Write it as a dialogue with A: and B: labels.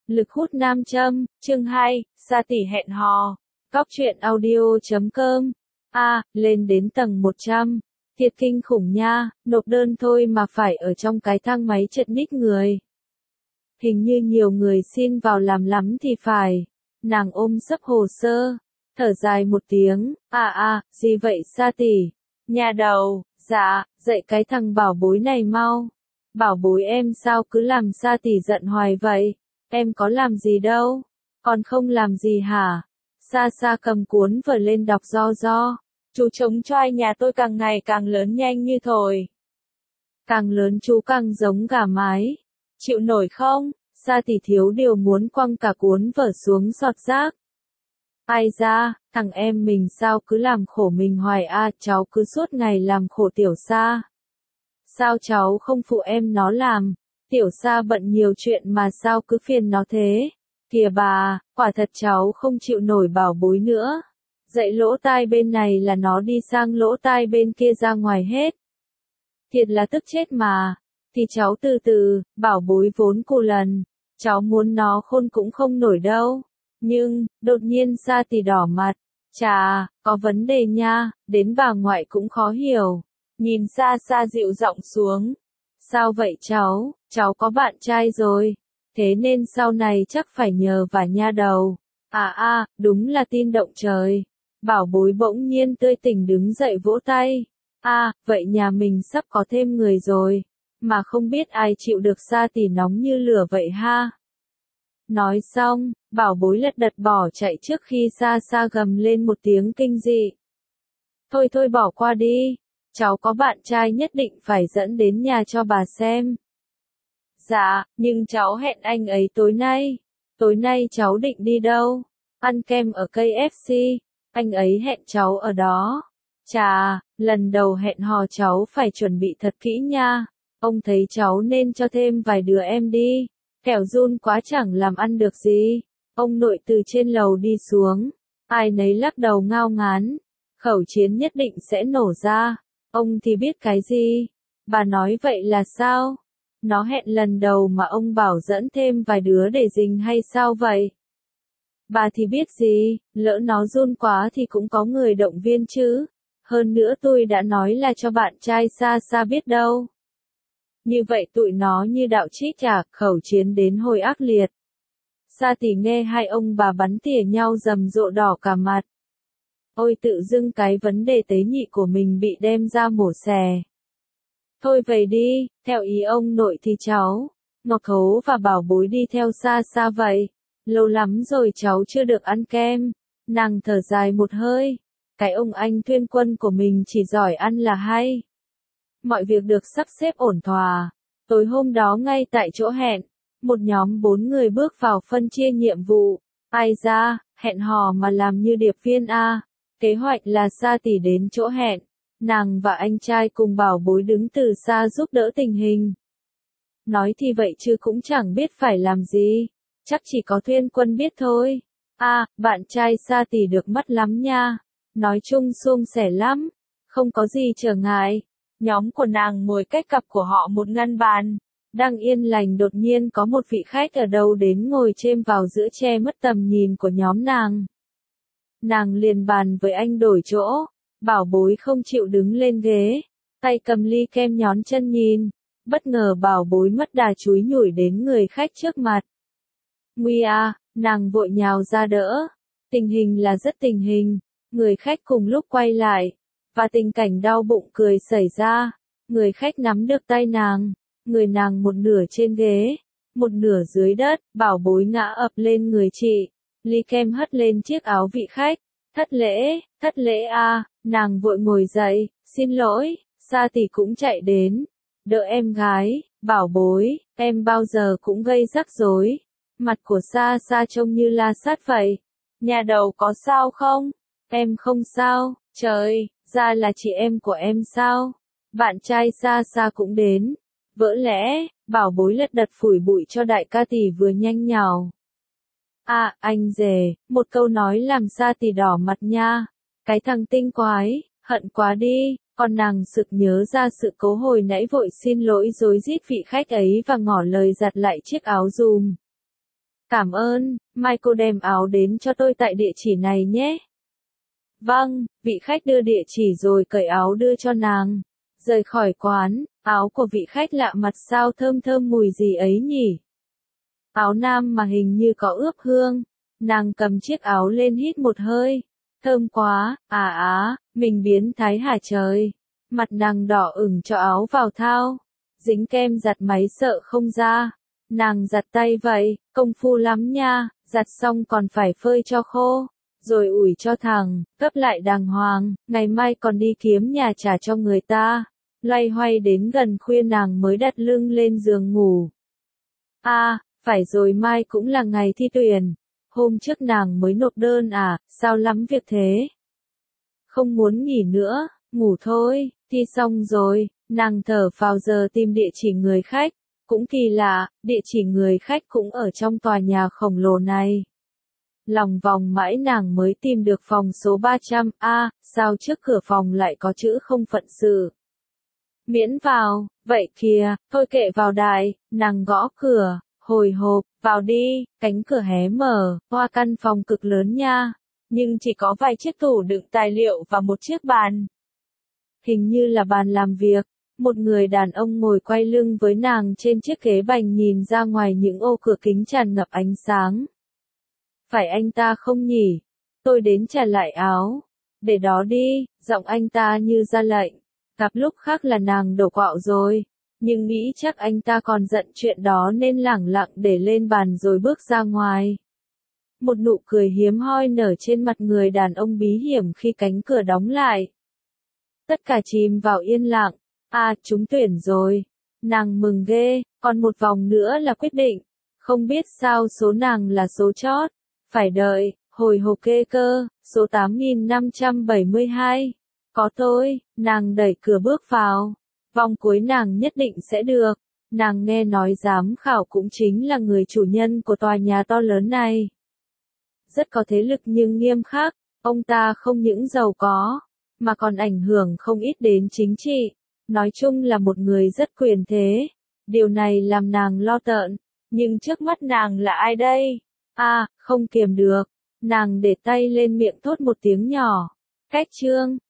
A: Lực hút nam châm, chương 2, Sa tỷ hẹn hò. Cóc truyện audio.com. Lên đến tầng 100. Thiệt kinh khủng nha, nộp đơn thôi mà phải ở trong cái thang máy chật ních người. Hình như nhiều người xin vào làm lắm thì phải. Nàng ôm sấp hồ sơ, thở dài một tiếng, gì vậy Sa tỷ? Nhà đầu, dạ, dạy cái thằng bảo bối này mau. Bảo bối em sao cứ làm Sa tỷ giận hoài vậy? Em có làm gì đâu, còn không làm gì hả? Sa cầm cuốn vở lên đọc do. Chú trống choai nhà tôi càng ngày càng lớn nhanh như thổi. Càng lớn chú càng giống gà mái. Chịu nổi không? Sa tỷ thiếu điều muốn quăng cả cuốn vở xuống giọt rác. Ai ra, thằng em mình sao cứ làm khổ mình hoài cháu cứ suốt ngày làm khổ tiểu Sa. Sao cháu không phụ em nó làm? Tiểu Sa bận nhiều chuyện mà sao cứ phiền nó thế? Kìa bà, quả thật cháu không chịu nổi bảo bối nữa. Dạy lỗ tai bên này là nó đi sang lỗ tai bên kia ra ngoài hết. Thiệt là tức chết mà. Thì cháu từ từ, bảo bối vốn cù lần. Cháu muốn nó khôn cũng không nổi đâu. Nhưng, đột nhiên Sa tỷ đỏ mặt. Chà, có vấn đề nha, đến bà ngoại cũng khó hiểu. Nhìn Sa dịu giọng xuống. Sao vậy cháu có bạn trai rồi. Thế nên sau này chắc phải nhờ vả nha đầu. Đúng là tin động trời. Bảo bối bỗng nhiên tươi tỉnh đứng dậy vỗ tay. Vậy nhà mình sắp có thêm người rồi. Mà không biết ai chịu được Sa tỷ nóng như lửa vậy ha. Nói xong, bảo bối lật đật bỏ chạy trước khi Sa gầm lên một tiếng kinh dị. Thôi bỏ qua đi. Cháu có bạn trai nhất định phải dẫn đến nhà cho bà xem. Dạ, nhưng cháu hẹn anh ấy tối nay. Tối nay cháu định đi đâu? Ăn kem ở KFC. Anh ấy hẹn cháu ở đó. Chà, lần đầu hẹn hò cháu phải chuẩn bị thật kỹ nha. Ông thấy cháu nên cho thêm vài đứa em đi. Kẻo run quá chẳng làm ăn được gì. Ông nội từ trên lầu đi xuống. Ai nấy lắc đầu ngao ngán. Khẩu chiến nhất định sẽ nổ ra. Ông thì biết cái gì? Bà nói vậy là sao? Nó hẹn lần đầu mà ông bảo dẫn thêm vài đứa để rình hay sao vậy? Bà thì biết gì, lỡ nó run quá thì cũng có người động viên chứ. Hơn nữa tôi đã nói là cho bạn trai Sa biết đâu. Như vậy tụi nó như đạo trích khẩu chiến đến hồi ác liệt. Sa tỷ nghe hai ông bà bắn tỉa nhau rầm rộ đỏ cả mặt. Ôi tự dưng cái vấn đề tế nhị của mình bị đem ra mổ xẻ. Thôi về đi, theo ý ông nội thì cháu, Ngọc Hấu và bảo bối đi theo Sa vậy. Lâu lắm rồi cháu chưa được ăn kem. Nàng thở dài một hơi. Cái ông anh Thuyên Quân của mình chỉ giỏi ăn là hay. Mọi việc được sắp xếp ổn thỏa. Tối hôm đó ngay tại chỗ hẹn, một nhóm 4 người bước vào phân chia nhiệm vụ. Ai ra, hẹn hò mà làm như điệp viên Kế hoạch là Sa tỷ đến chỗ hẹn. Nàng và anh trai cùng bảo bối đứng từ xa giúp đỡ tình hình. Nói thì vậy chứ cũng chẳng biết phải làm gì. Chắc chỉ có Thuyên Quân biết thôi. Bạn trai Sa tỷ được mắt lắm nha. Nói chung suôn sẻ lắm. Không có gì trở ngại. Nhóm của nàng ngồi cách cặp của họ một ngăn bàn. Đang yên lành đột nhiên có một vị khách ở đâu đến ngồi chêm vào giữa che mất tầm nhìn của nhóm nàng. Nàng liền bàn với anh đổi chỗ. Bảo bối không chịu đứng lên ghế. Tay cầm ly kem nhón chân nhìn. Bất ngờ bảo bối mất đà chúi nhủi đến người khách trước mặt. Nguy nàng vội nhào ra đỡ. Tình hình là rất tình hình. Người khách cùng lúc quay lại. Và tình cảnh đau bụng cười xảy ra. Người khách nắm được tay nàng. Người nàng một nửa trên ghế. Một nửa dưới đất. Bảo bối ngã ập lên người chị. Ly kem hất lên chiếc áo vị khách. Thất lễ nàng vội ngồi dậy. Xin lỗi, Sa tỷ cũng chạy đến. Đỡ em gái, bảo bối, em bao giờ cũng gây rắc rối. Mặt của Sa trông như la sát vậy. Nhà đầu có sao không? Em không sao, trời, ra là chị em của em sao? Bạn trai Sa cũng đến. Vỡ lẽ, bảo bối lật đật phủi bụi cho đại ca tỷ vừa nhanh nhào. Anh rể, một câu nói làm Sa tỷ đỏ mặt nha. Cái thằng tinh quái, hận quá đi. Còn nàng sực nhớ ra sự cố hồi nãy vội xin lỗi rối rít vị khách ấy và ngỏ lời giặt lại chiếc áo dùm. Cảm ơn, mai cô đem áo đến cho tôi tại địa chỉ này nhé. Vâng, vị khách đưa địa chỉ rồi cởi áo đưa cho nàng. Rời khỏi quán, áo của vị khách lạ mặt sao thơm thơm mùi gì ấy nhỉ? Áo nam mà hình như có ướp hương. Nàng cầm chiếc áo lên hít một hơi. Thơm quá, mình biến thái hả trời. Mặt nàng đỏ ửng cho áo vào thao. Dính kem giặt máy sợ không ra. Nàng giặt tay vậy, công phu lắm nha, giặt xong còn phải phơi cho khô. Rồi ủi cho thẳng, gấp lại đàng hoàng, ngày mai còn đi kiếm nhà trả cho người ta. Loay hoay đến gần khuya nàng mới đặt lưng lên giường ngủ. Phải rồi mai cũng là ngày thi tuyển. Hôm trước nàng mới nộp đơn sao lắm việc thế? Không muốn nghỉ nữa, ngủ thôi, thi xong rồi, nàng thở phào giờ tìm địa chỉ người khách. Cũng kỳ lạ, địa chỉ người khách cũng ở trong tòa nhà khổng lồ này. Lòng vòng mãi nàng mới tìm được phòng số 300, sao trước cửa phòng lại có chữ không phận sự. Miễn vào, vậy kìa, thôi kệ vào đại, nàng gõ cửa, hồi hộp, vào đi, cánh cửa hé mở, hoa căn phòng cực lớn nha, nhưng chỉ có vài chiếc tủ đựng tài liệu và một chiếc bàn. Hình như là bàn làm việc, một người đàn ông ngồi quay lưng với nàng trên chiếc ghế bành nhìn ra ngoài những ô cửa kính tràn ngập ánh sáng. Phải anh ta không nhỉ? Tôi đến trả lại áo. Để đó đi, giọng anh ta như ra lệnh. Gặp lúc khác là nàng đổ quạo rồi. Nhưng nghĩ chắc anh ta còn giận chuyện đó nên lẳng lặng để lên bàn rồi bước ra ngoài. Một nụ cười hiếm hoi nở trên mặt người đàn ông bí hiểm khi cánh cửa đóng lại. Tất cả chìm vào yên lặng. Trúng tuyển rồi. Nàng mừng ghê, còn một vòng nữa là quyết định. Không biết sao số nàng là số chót. Phải đợi, hồi hộp ghê cơ, số 8572. Có tôi, nàng đẩy cửa bước vào. Vòng cuối nàng nhất định sẽ được. Nàng nghe nói giám khảo cũng chính là người chủ nhân của tòa nhà to lớn này. Rất có thế lực nhưng nghiêm khắc, ông ta không những giàu có, mà còn ảnh hưởng không ít đến chính trị. Nói chung là một người rất quyền thế. Điều này làm nàng lo tợn. Nhưng trước mắt nàng là ai đây? Không kiềm được. Nàng để tay lên miệng thốt một tiếng nhỏ. Cách chương.